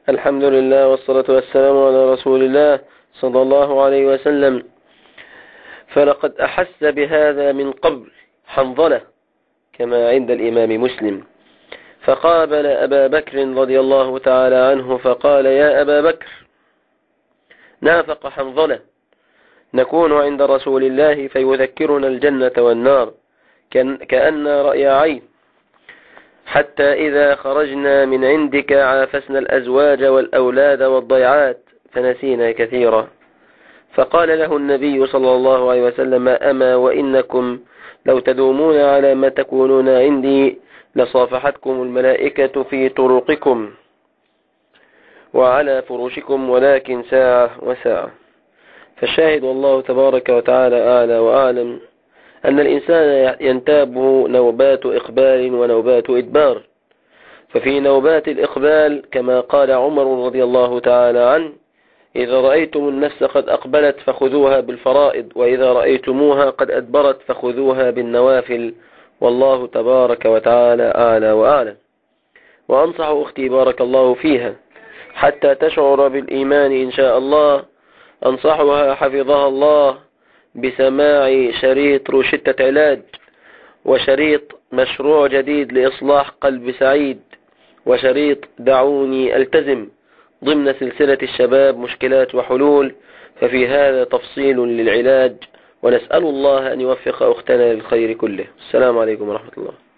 الحمد لله والصلاة والسلام على رسول الله صلى الله عليه وسلم. فلقد أحس بهذا من قبل حنظلة كما عند الإمام مسلم، فقابل أبا بكر رضي الله تعالى عنه فقال: يا أبا بكر، نافق حنظلة، نكون عند رسول الله فيذكرنا الجنة والنار كأن رأي عين، حتى إذا خرجنا من عندك عافسنا الأزواج والأولاد والضيعات فنسينا كثيرا. فقال له النبي صلى الله عليه وسلم: أما وإنكم لو تدومون على ما تكونون عندي لصافحتكم الملائكة في طرقكم وعلى فرشكم، ولكن ساعة وساعة. فالشاهد والله تبارك وتعالى أعلى وأعلم أن الإنسان ينتابه نوبات إقبال ونوبات إدبار. ففي نوبات الإقبال كما قال عمر رضي الله تعالى عنه: إذا رأيتم النفس قد أقبلت فخذوها بالفرائض، وإذا رأيتموها قد أدبرت فخذوها بالنوافل، والله تبارك وتعالى أعلى وأعلم. وأنصح أختي بارك الله فيها حتى تشعر بالإيمان إن شاء الله، أنصحها حفظها الله بسماع شريط روشتة علاج، وشريط مشروع جديد لإصلاح قلب سعيد، وشريط دعوني ألتزم ضمن سلسلة الشباب مشكلات وحلول، ففي هذا تفصيل للعلاج، ونسأل الله أن يوفق أختنا للخير كله. السلام عليكم ورحمة الله.